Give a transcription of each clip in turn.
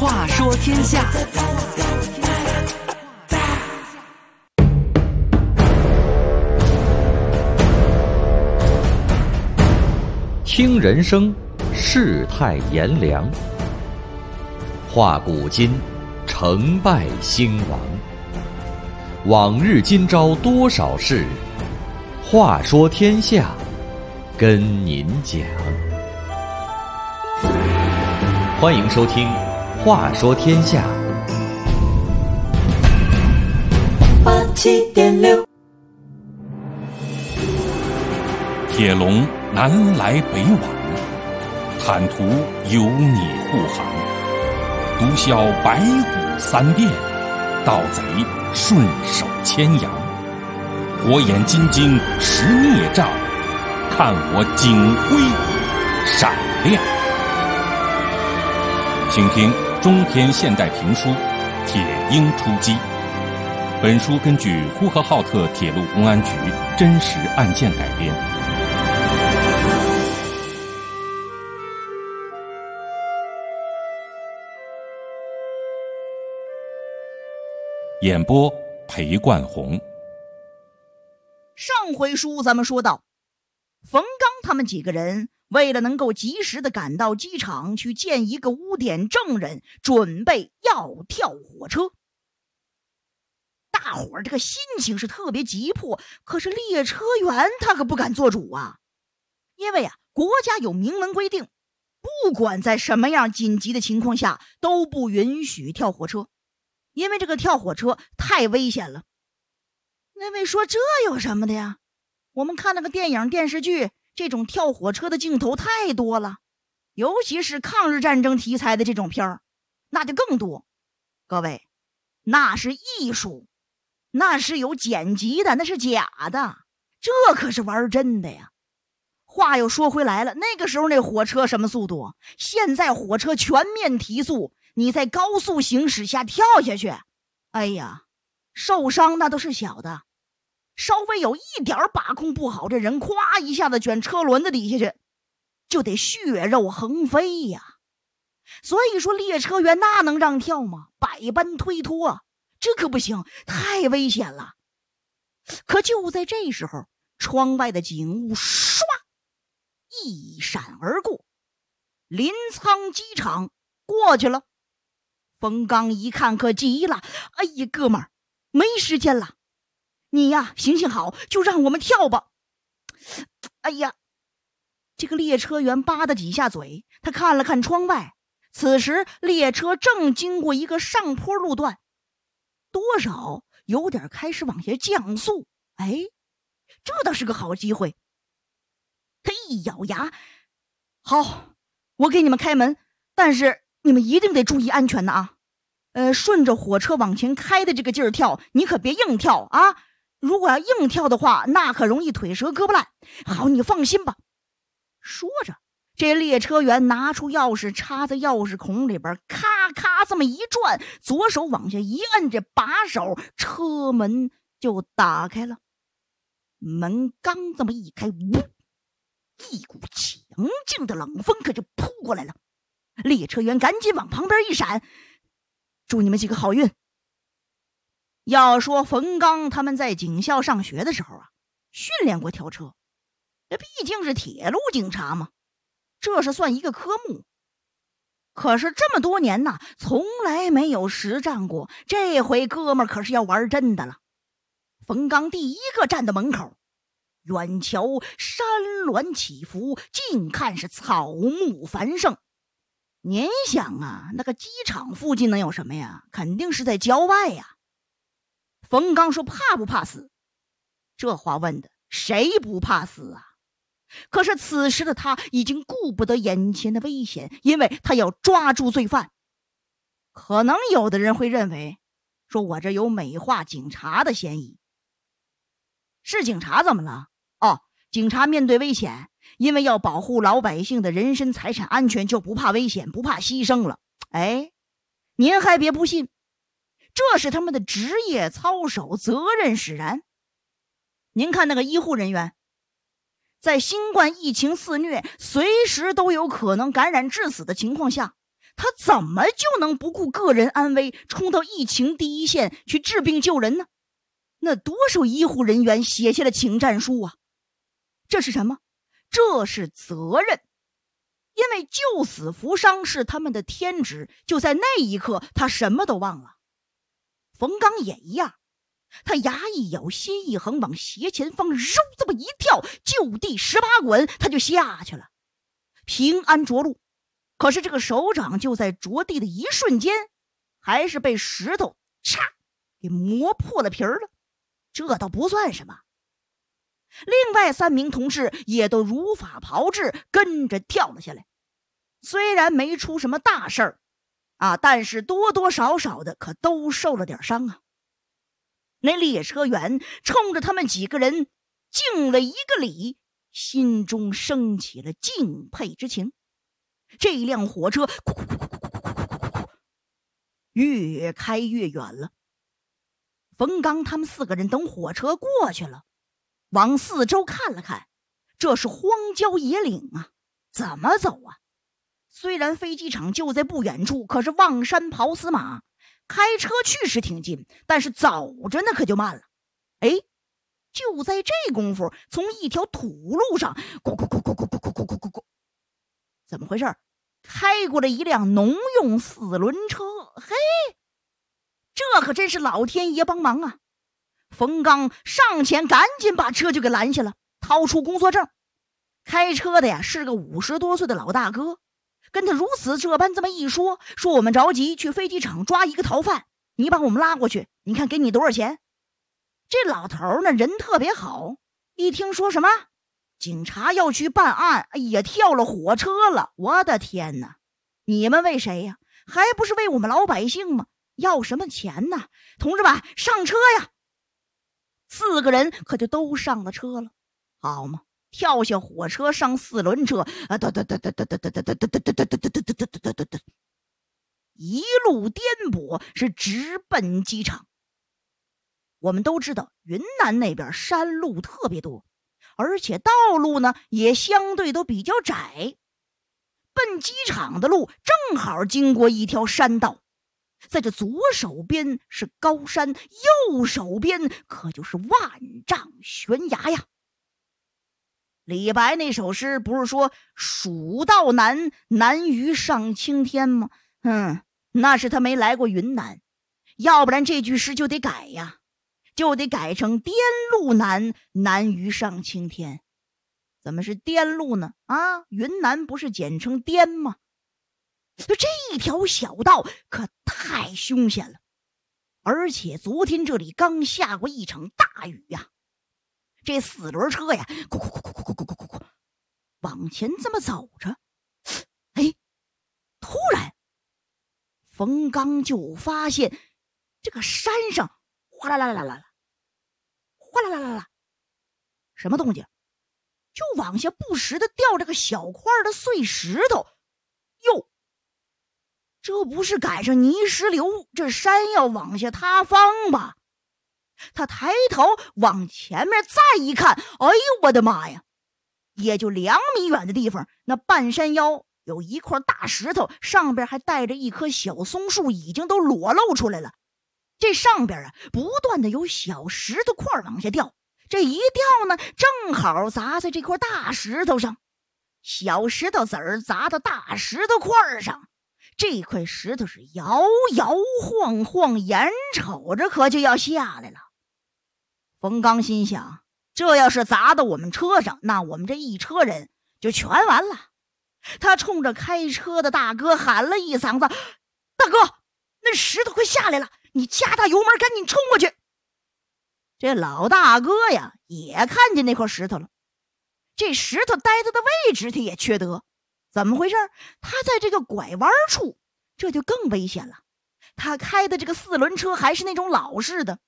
话说天下。 听人生，世态炎凉；话古今，成败兴亡。往日今朝多少事，话说天下，跟您讲。欢迎收听《话说天下》。 87.6， 铁笼南来北往，坦途有你护航。毒枭白骨三遍，盗贼顺手牵羊。火眼金睛识孽障，看我警徽闪亮。请听中篇现代评书《铁鹰出击》。本书根据呼和浩特铁路公安局真实案件改编。演播裴冠红。 上回书咱们说到，冯刚他们几个人为了能够及时的赶到机场去见一个污点证人，准备要跳火车。大伙儿这个心情是特别急迫，可是列车员他可不敢做主啊，因为国家有明文规定，不管在什么样紧急的情况下都不允许跳火车，因为这个跳火车太危险了。那位说这有什么的呀？我们看那个电影电视剧，这种跳火车的镜头太多了，尤其是抗日战争题材的这种片儿，那就更多。各位，那是艺术，那是有剪辑的，那是假的，这可是玩真的呀。话又说回来了，那个时候那火车什么速度？现在火车全面提速，你在高速行驶下跳下去，哎呀，受伤那都是小的，稍微有一点把控不好，这人咵一下子卷车轮子底下去，就得血肉横飞呀。所以说列车员那能让跳吗？百般推脱，这可不行，太危险了。可就在这时候，窗外的景物唰一闪而过，临沧机场过去了。冯刚一看可急了，哎呀，哥们儿，没时间了，你呀行行好，就让我们跳吧。哎呀，这个列车员吧嗒几下嘴，他看了看窗外，此时列车正经过一个上坡路段，多少有点开始往下降速。哎，这倒是个好机会。他一咬牙，好，我给你们开门，但是你们一定得注意安全的啊。顺着火车往前开的这个劲儿跳，你可别硬跳啊！如果要硬跳的话，那可容易腿折胳膊烂。好，你放心吧。说着，这列车员拿出钥匙插在钥匙孔里边，咔咔这么一转，左手往下一摁这把手，车门就打开了。门刚这么一开，一股强劲的冷风可就扑过来了。列车员赶紧往旁边一闪，祝你们几个好运。要说冯刚他们在警校上学的时候训练过跳车，这毕竟是铁路警察嘛，这是算一个科目。可是这么多年从来没有实战过，这回哥们儿可是要玩真的了。冯刚第一个站到门口，远瞧山峦起伏，近看是草木繁盛。您想那个机场附近能有什么呀？肯定是在郊外呀。冯刚说怕不怕死？这话问的谁不怕死啊？可是此时的他已经顾不得眼前的危险，因为他要抓住罪犯。可能有的人会认为，说我这有美化警察的嫌疑。是警察怎么了？警察面对危险，因为要保护老百姓的人身财产安全，就不怕危险，不怕牺牲了。哎，您还别不信，这是他们的职业操守，责任使然。您看那个医护人员，在新冠疫情肆虐，随时都有可能感染致死的情况下， 他怎么就能不顾个人安危，冲到疫情第一线去治病救人呢？那多少医护人员写下了请战书啊！这是什么？这是责任。因为救死扶伤是他们的天职，就在那一刻他什么都忘了。冯刚也一样，他牙一咬，心一横，往斜前方嗖这么一跳，就地18滚，他就下去了，平安着陆。可是这个手掌就在着地的一瞬间，还是被石头嚓给磨破了皮儿了。这倒不算什么。另外3名同志也都如法炮制，跟着跳了下来。虽然没出什么大事儿啊，但是多多少少的可都受了点伤啊。那列车员冲着他们几个人敬了一个礼，心中升起了敬佩之情。这辆火车越开越远了。冯刚他们4个人等火车过去了，往四周看了看，这是荒郊野岭啊，怎么走啊？虽然飞机场就在不远处，可是望山跑死马，开车去是挺近，但是走着那可就慢了。哎，就在这功夫，从一条土路上咕咕咕咕咕咕咕咕咕咕咕，怎么回事？开过了一辆农用4轮车。嘿，这可真是老天爷帮忙啊！冯刚上前赶紧把车就给拦下了，掏出工作证。开车的呀是个50多岁的老大哥，跟他如此这般这么一说，说我们着急去飞机场抓一个逃犯，你把我们拉过去，你看给你多少钱？这老头呢人特别好，一听说什么警察要去办案，哎呀，跳了火车了！我的天哪，你们为谁呀？还不是为我们老百姓吗？要什么钱呢？同志们，上车呀！4个人可就都上了车了，好嘛，跳下火车上4轮车，一路颠簸，是直奔机场。我们都知道云南那边山路特别多，而且道路呢也相对都比较窄，奔机场的路正好经过一条山道，在这左手边是高山，右手边可就是万丈悬崖呀。李白那首诗不是说蜀道难，难于上青天吗？那是他没来过云南，要不然这句诗就得改呀，就得改成滇路难，难于上青天。怎么是滇路呢？啊，云南不是简称滇吗？这条小道可太凶险了，而且昨天这里刚下过一场大雨呀。这4轮车呀，咕咕咕咕咕咕咕咕咕往前这么走着，哎，突然冯刚就发现这个山上哗啦啦啦啦啦，哗啦啦啦啦，什么动静？就往下不时的掉这个小块的碎石头。哟，这不是赶上泥石流，这山要往下塌方吧？他抬头往前面再一看，哎呦我的妈呀，也就2米远的地方，那半山腰有一块大石头，上边还带着一棵小松树，已经都裸露出来了。这上边啊不断的有小石头块往下掉，这一掉呢正好砸在这块大石头上，小石头子儿砸到大石头块上，这块石头是摇摇晃晃，眼瞅着可就要下来了。冯刚心想，这要是砸到我们车上，那我们这一车人就全完了。他冲着开车的大哥喊了一嗓子，大哥，那石头快下来了，你加大油门赶紧冲过去。这老大哥呀也看见那块石头了，这石头呆在的位置他也缺德，怎么回事？他在这个拐弯处，这就更危险了。他开的这个4轮车还是那种老式的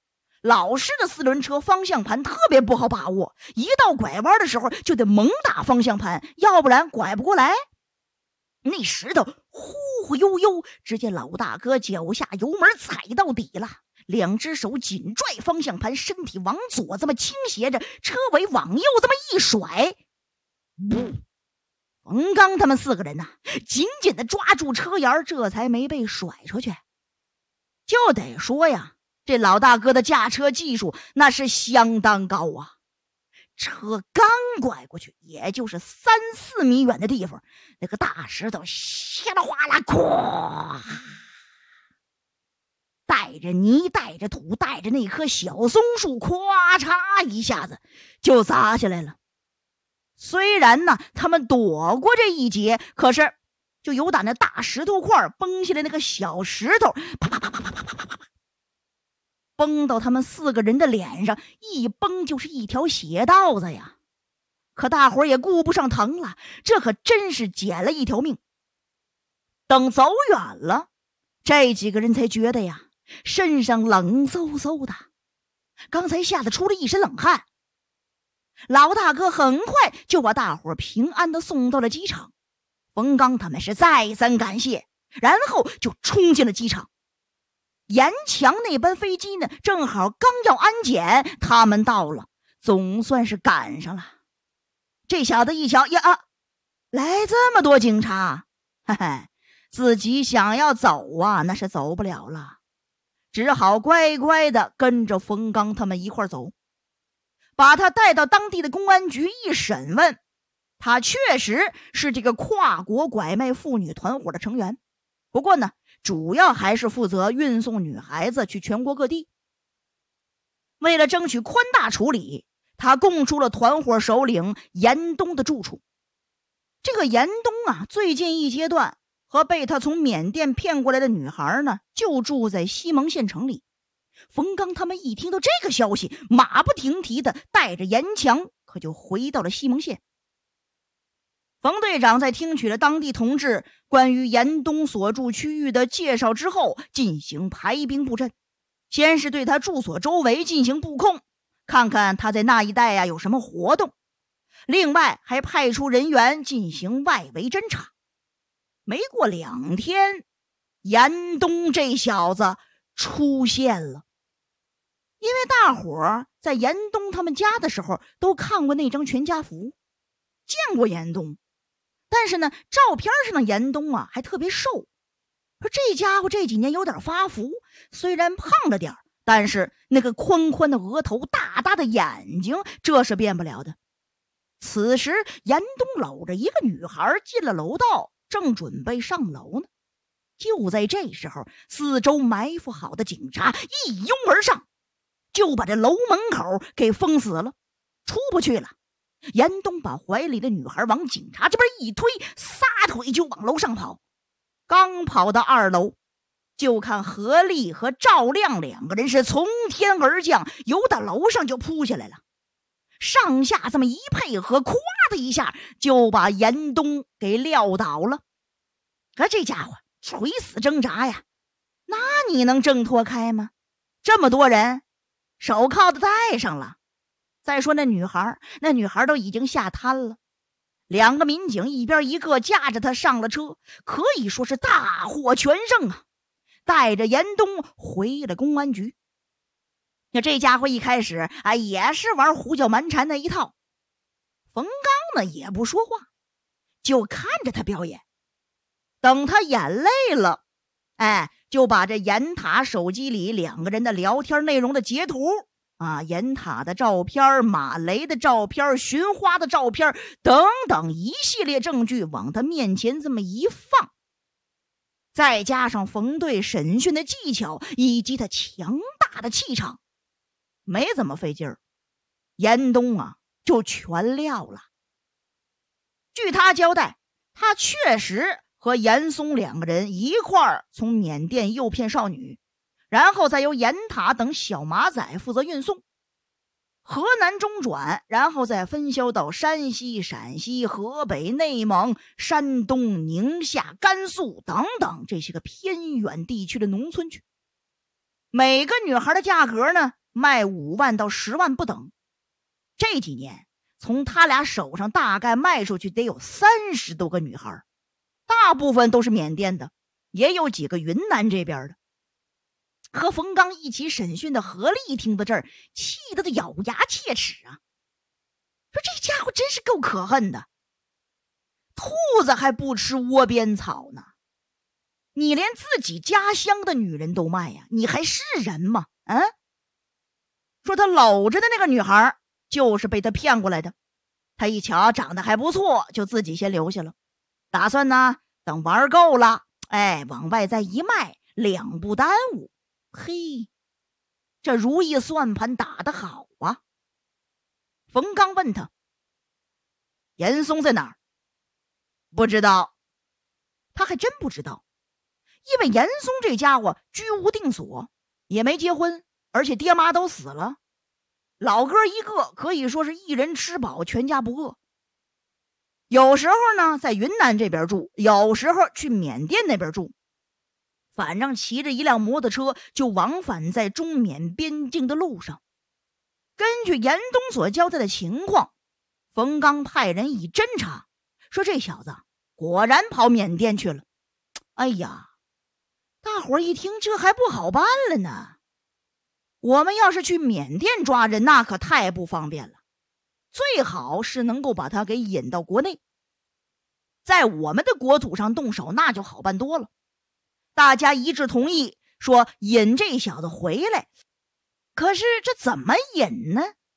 4轮车，方向盘特别不好把握，一到拐弯的时候就得猛打方向盘，要不然拐不过来。那石头忽忽悠悠，只见老大哥脚下油门踩到底了，2只手紧拽方向盘，身体往左这么倾斜着，车尾往右这么一甩， 冯刚他们4个人呐，紧紧地抓住车沿，这才没被甩出去。就得说呀，这老大哥的驾车技术那是相当高啊！车刚拐过去，也就是3-4米远的地方，那个大石头稀里哗啦，咵，带着泥，带着土，带着那棵小松树，咵嚓一下子就砸下来了。虽然呢，他们躲过这一劫，可是就有打那大石头块崩下来，那个小石头啪啪啪啪啪啪啪啪啪，崩到他们4个人的脸上，一崩就是一条血道子呀。可大伙儿也顾不上疼了，这可真是捡了一条命。等走远了，这几个人才觉得呀，身上冷飕飕的，刚才吓得出了一身冷汗。老大哥很快就把大伙平安的送到了机场，冯刚他们是再三感谢，然后就冲进了机场。沿墙那班飞机呢，正好刚要安检，他们到了，总算是赶上了。这小子一瞧呀，来这么多警察，嘿嘿，自己想要走啊，那是走不了了，只好乖乖的跟着冯刚他们一块走。把他带到当地的公安局一审问，他确实是这个跨国拐卖妇女团伙的成员，不过呢，主要还是负责运送女孩子去全国各地。为了争取宽大处理，他供出了团伙首领严冬的住处。这个严冬啊，最近一阶段和被他从缅甸骗过来的女孩呢，就住在西蒙县城里。冯刚他们一听到这个消息，马不停蹄的带着严强可就回到了西蒙县。冯队长在听取了当地同志关于严冬所住区域的介绍之后，进行排兵布阵。先是对他住所周围进行布控，看看他在那一带有什么活动，另外还派出人员进行外围侦查。没过2天，严冬这小子出现了。因为大伙儿在严冬他们家的时候都看过那张全家福，见过严冬，但是呢，照片上的严冬啊还特别瘦，说这家伙这几年有点发福，虽然胖了点，但是那个宽宽的额头，大大的眼睛，这是变不了的。此时严冬搂着一个女孩进了楼道，正准备上楼呢。就在这时候，四周埋伏好的警察一拥而上，就把这楼门口给封死了，出不去了。严冬把怀里的女孩往警察这边一推，撒腿就往楼上跑。刚跑到2楼，就看何丽和赵亮2个人是从天而降，由到楼上就扑下来了。上下这么一配合，咵的一下就把严冬给撂倒了。可这家伙垂死挣扎呀，那你能挣脱开吗？这么多人，手铐都戴上了。再说那女孩都已经吓瘫了。2个民警一边一个架着她上了车，可以说是大获全胜啊，带着严冬回了公安局。那这家伙一开始也是玩胡搅蛮缠那一套。冯刚呢也不说话，就看着他表演。等他演累了，就把这严塔手机里2个人的聊天内容的截图严塔的照片、马雷的照片、寻花的照片等等一系列证据往他面前这么一放，再加上冯队审讯的技巧以及他强大的气场，没怎么费劲儿，严冬就全撂了。据他交代，他确实和严嵩2个人一块儿从缅甸诱骗少女，然后再由严塔等小马仔负责运送，河南中转，然后再分销到山西、陕西、河北、内蒙、山东、宁夏、甘肃等等这些个偏远地区的农村去。每个女孩的价格呢，卖5万到10万不等。这几年从他俩手上大概卖出去得有30多个女孩，大部分都是缅甸的，也有几个云南这边的。和冯刚一起审讯的何丽听到这儿，气得都咬牙切齿啊，说这家伙真是够可恨的。 兔子还不吃窝边草呢，你连自己家乡的女人都卖呀，你还是人吗？说他搂着的那个女孩就是被他骗过来的，他一瞧长得还不错，就自己先留下了，打算呢等玩够了，往外再一卖，两不耽误。嘿，这如意算盘打得好啊！冯刚问他：“严嵩在哪儿？”不知道。他还真不知道，因为严嵩这家伙居无定所，也没结婚，而且爹妈都死了，老哥一个可以说是一人吃饱全家不饿。有时候呢在云南这边住，有时候去缅甸那边住，反正骑着一辆摩托车就往返在中缅边境的路上。根据严冬所交代的情况，冯刚派人一侦查，说这小子果然跑缅甸去了。哎呀，大伙儿一听这还不好办了呢，我们要是去缅甸抓人，那可太不方便了，最好是能够把他给引到国内，在我们的国土上动手，那就好办多了。大家一致同意说引这小子回来，可是这怎么引呢？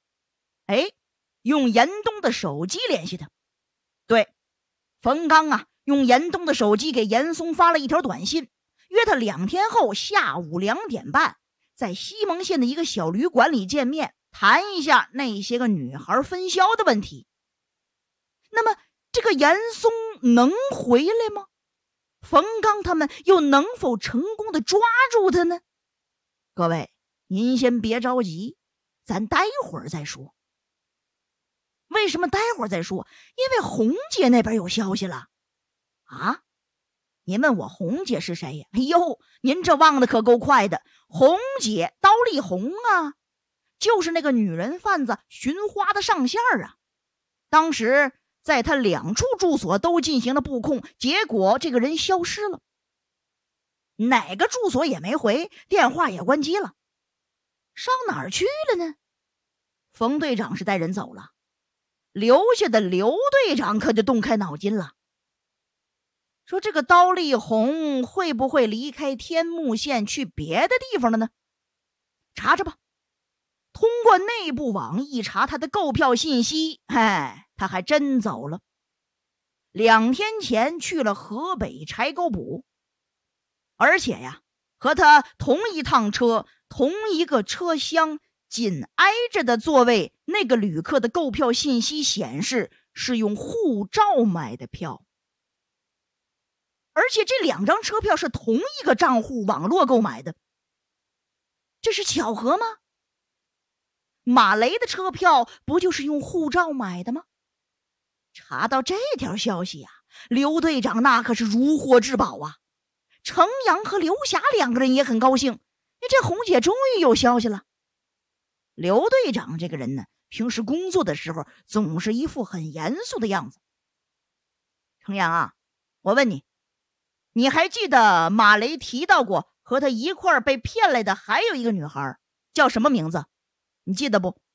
用严冬的手机联系他。对，冯刚啊，用严冬的手机给严嵩发了一条短信，约他2天后下午2点半，在西蒙县的一个小旅馆里见面，谈一下那些个女孩分销的问题。那么这个严嵩能回来吗？冯刚他们又能否成功的抓住他呢？各位，您先别着急，咱待会儿再说。为什么待会儿再说？因为红姐那边有消息了。啊？您问我红姐是谁呀？哎呦，您这忘得可够快的。红姐刀丽红啊，就是那个女人贩子寻花的上线啊。当时在他2处住所都进行了布控，结果这个人消失了，哪个住所也没回，电话也关机了。上哪儿去了呢？冯队长是带人走了，留下的刘队长可就动开脑筋了，说这个刀丽红会不会离开天目县去别的地方了呢？查查吧。通过内部网一查他的购票信息，他还真走了。2天前去了河北柴沟堡，而且呀，和他同一趟车、同一个车厢、紧挨着的座位，那个旅客的购票信息显示是用护照买的票，而且这2张车票是同一个账户网络购买的，这是巧合吗？马雷的车票不就是用护照买的吗？查到这条消息啊，刘队长那可是如获至宝啊。程阳和刘霞2个人也很高兴，这红姐终于有消息了。刘队长这个人呢，平时工作的时候总是一副很严肃的样子。程阳啊，我问你，你还记得马雷提到过和他一块儿被骗来的还有一个女孩，叫什么名字？你记得不？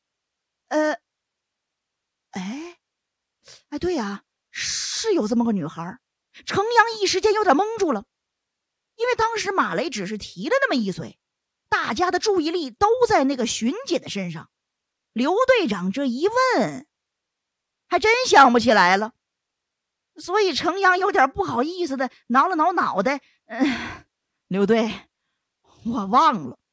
对呀，是有这么个女孩。程阳一时间有点懵住了，因为当时马雷只是提了那么一嘴，大家的注意力都在那个巡姐的身上。刘队长这一问，还真想不起来了，所以程阳有点不好意思的挠了挠脑袋。刘队，我忘了。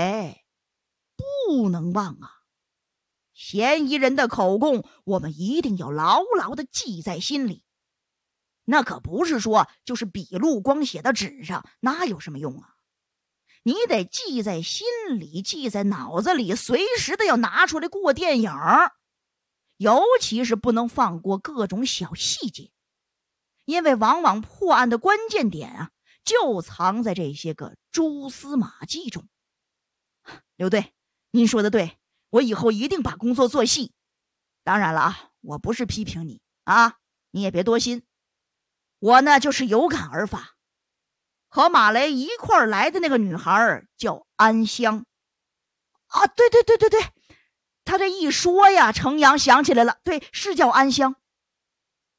不能忘啊！嫌疑人的口供，我们一定要牢牢的记在心里。那可不是说就是笔录光写到纸上，那有什么用啊？你得记在心里，记在脑子里，随时的要拿出来过电影，尤其是不能放过各种小细节，因为往往破案的关键点啊，就藏在这些个蛛丝马迹中。刘队，您说的对，我以后一定把工作做细。当然了啊，我不是批评你啊，你也别多心。我呢就是有感而发。和马雷一块儿来的那个女孩叫安香。啊，对，他这一说呀，程阳想起来了，对，是叫安香。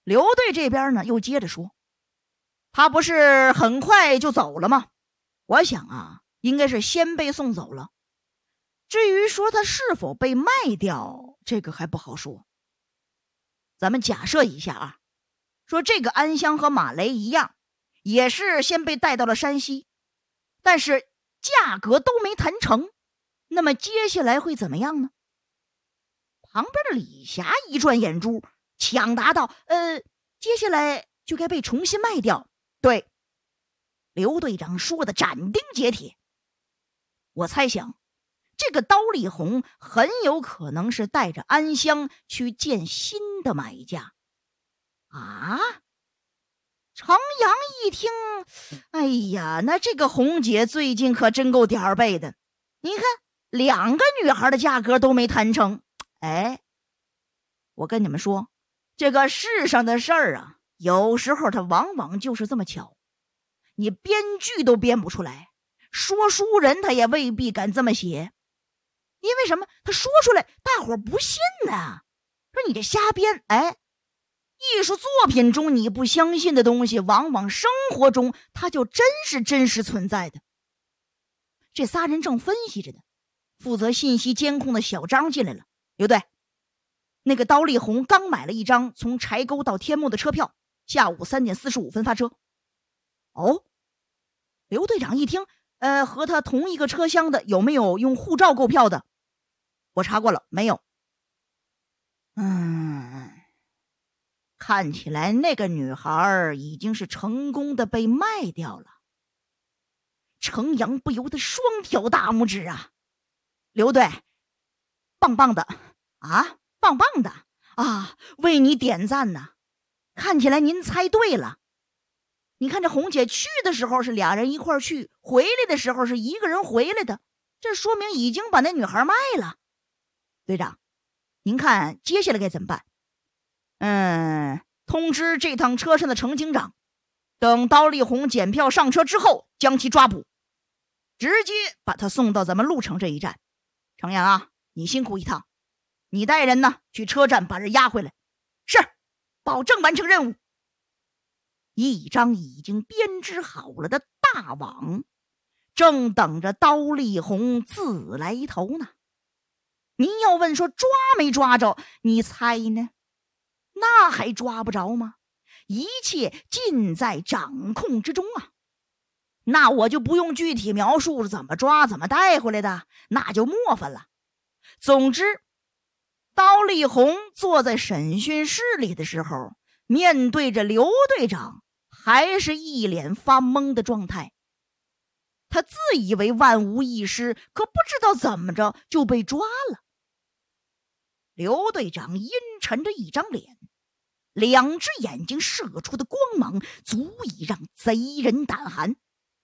刘队这边呢又接着说，他不是很快就走了吗？我想啊，应该是先被送走了。至于说他是否被卖掉，这个还不好说。咱们假设一下啊，说这个安香和马雷一样，也是先被带到了山西，但是价格都没谈成，那么接下来会怎么样呢？旁边的李霞一转眼珠，抢答道：接下来就该被重新卖掉。对，刘队长说的斩钉截铁。我猜想这个刀力红很有可能是带着安香去见新的买家啊。程阳一听，哎呀，那这个红姐最近可真够点儿背的，你看2个女孩的价格都没谈成。哎，我跟你们说，这个世上的事儿啊，有时候它往往就是这么巧，你编剧都编不出来，说书人他也未必敢这么写。因为什么？他说出来大伙儿不信呢，说你这瞎编。哎，艺术作品中你不相信的东西，往往生活中它就真是真实存在的。这仨人正分析着呢，负责信息监控的小张进来了。刘队，那个刀力红刚买了一张从柴沟到天目的车票，下午3点45分发车。哦，刘队长一听，和他同一个车厢的有没有用护照购票的？我查过了，没有。看起来那个女孩已经是成功的被卖掉了。程阳不由得双挑大拇指啊！刘队，棒棒的啊，棒棒的啊，为你点赞呢。看起来您猜对了。你看这红姐去的时候是俩人一块去，回来的时候是一个人回来的，这说明已经把那女孩卖了。队长，您看接下来该怎么办？通知这趟车上的程警长，等刀力红检票上车之后将其抓捕，直接把他送到咱们鹿城这一站。程阳啊，你辛苦一趟，你带人呢去车站把人押回来。是，保证完成任务。一张已经编织好了的大网，正等着刀力红自来投呢。您要问说抓没抓着，你猜呢？那还抓不着吗？一切尽在掌控之中啊！那我就不用具体描述怎么抓怎么带回来的，那就麻烦了。总之，刀力红坐在审讯室里的时候，面对着刘队长，还是一脸发懵的状态。他自以为万无一失，可不知道怎么着就被抓了。刘队长阴沉着一张脸，2只眼睛射出的光芒足以让贼人胆寒。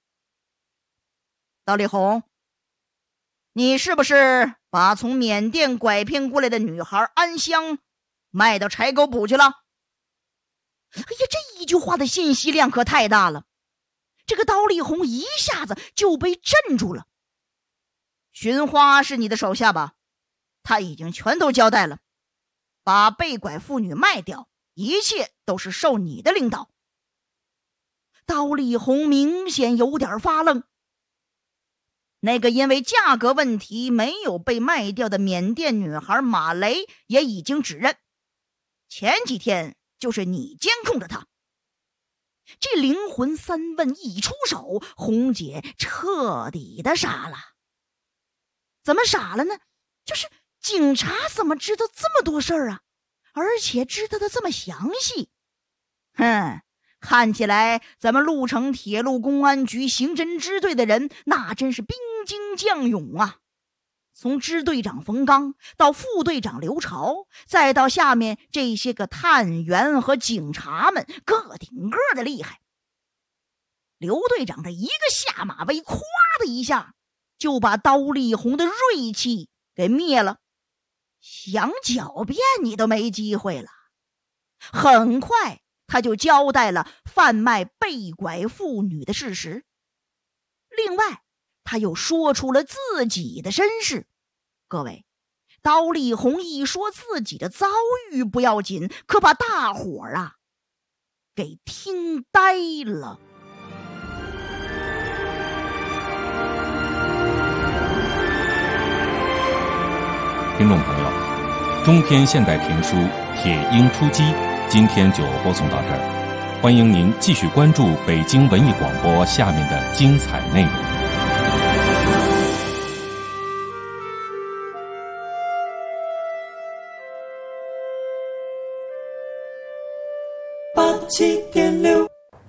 刀力红，你是不是把从缅甸拐骗过来的女孩安香卖到柴沟捕去了？哎呀，这一句话的信息量可太大了，这个刀力红一下子就被镇住了。寻花是你的手下吧？他已经全都交代了，把被拐妇女卖掉，一切都是受你的领导。刀力红明显有点发愣。那个因为价格问题没有被卖掉的缅甸女孩马雷也已经指认，前几天就是你监控着她。这灵魂3问一出手，红姐彻底的傻了。怎么傻了呢？就是警察怎么知道这么多事儿啊？而且知道的这么详细。看起来咱们鹿城铁路公安局刑侦支队的人那真是兵精将勇啊。从支队长冯刚到副队长刘朝，再到下面这些个探员和警察们，个顶个的厉害。刘队长这一个下马威，咵的一下就把刀力红的锐气给灭了，想狡辩你都没机会了。很快他就交代了贩卖被拐妇女的事实，另外他又说出了自己的身世。各位，刀力红一说自己的遭遇不要紧，可把大伙儿给听呆了。 听众朋友，中篇现代评书《铁鹰出击》今天就播送到这儿，欢迎您继续关注北京文艺广播下面的精彩内容。 87.6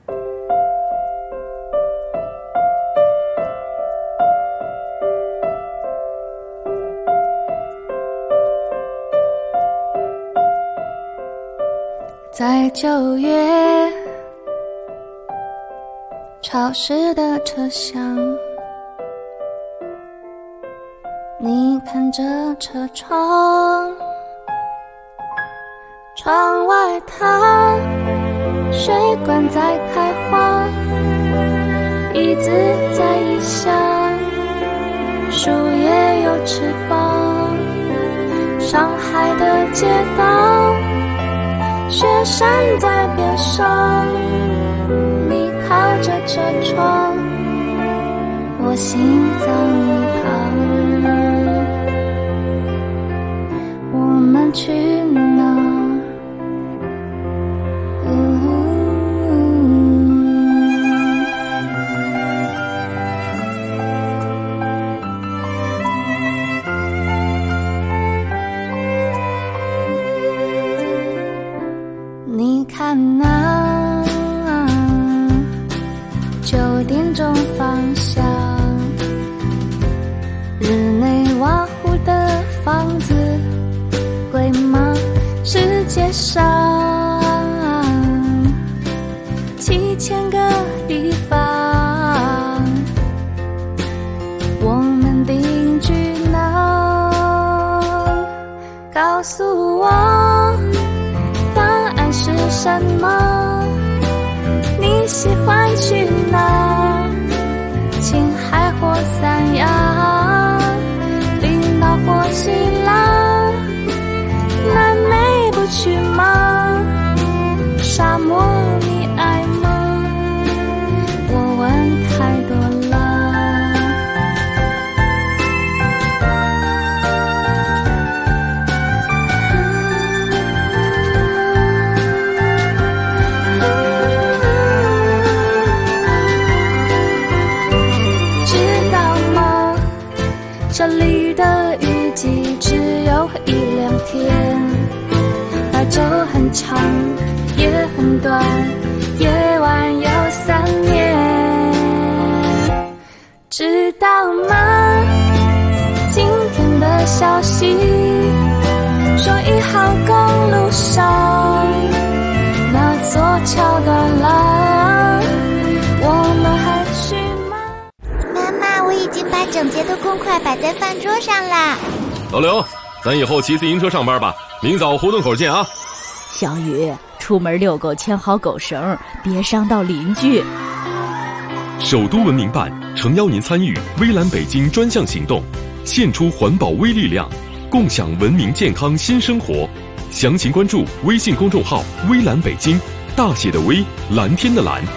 在9月潮湿的车厢，你看着车窗，窗外它水管在开花，椅子在异乡，树叶有翅膀，上海的街道，雪山在边上，你靠着车窗，我心脏旁，我们去哪？你看那9点钟方向，日内瓦湖的房子贵吗？世界上7000个地方，我们定居哪？告诉我是什么？你喜欢去哪？青海或三亚，冰岛或希腊，南美不去吗？沙漠你爱吗？我问太多了。这里的雨季只有1-2天，白昼很长，夜很短，夜晚有3年，知道吗？今天的消息说1号公路上那座桥断了，我们还去吗？ 妈妈，我已经把整洁的公筷摆在饭桌上啦。 老刘，咱以后骑自行车上班吧，明早胡同口见啊。 小雨，出门遛狗牵好狗绳，别伤到邻居。 首都文明办诚邀您参与微蓝北京专项行动，献出环保微力量，共享文明健康新生活。详情关注微信公众号微蓝北京，大写的微，蓝天的蓝。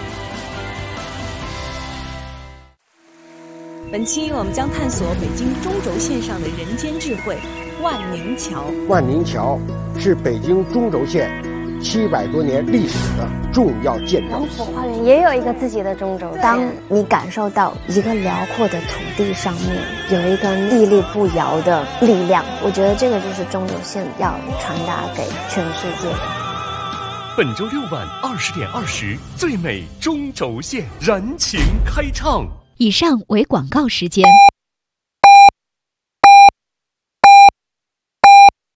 本期我们将探索北京中轴线上的人间智慧——万宁桥。 万宁桥是北京中轴线700多年历史的重要建筑。 王府花园也有一个自己的中轴线。当你感受到一个辽阔的土地上面有一个屹立不摇的力量，我觉得这个就是中轴线要传达给全世界的。 本周6晚20点20，最美中轴线燃情开唱。 以上为广告时间。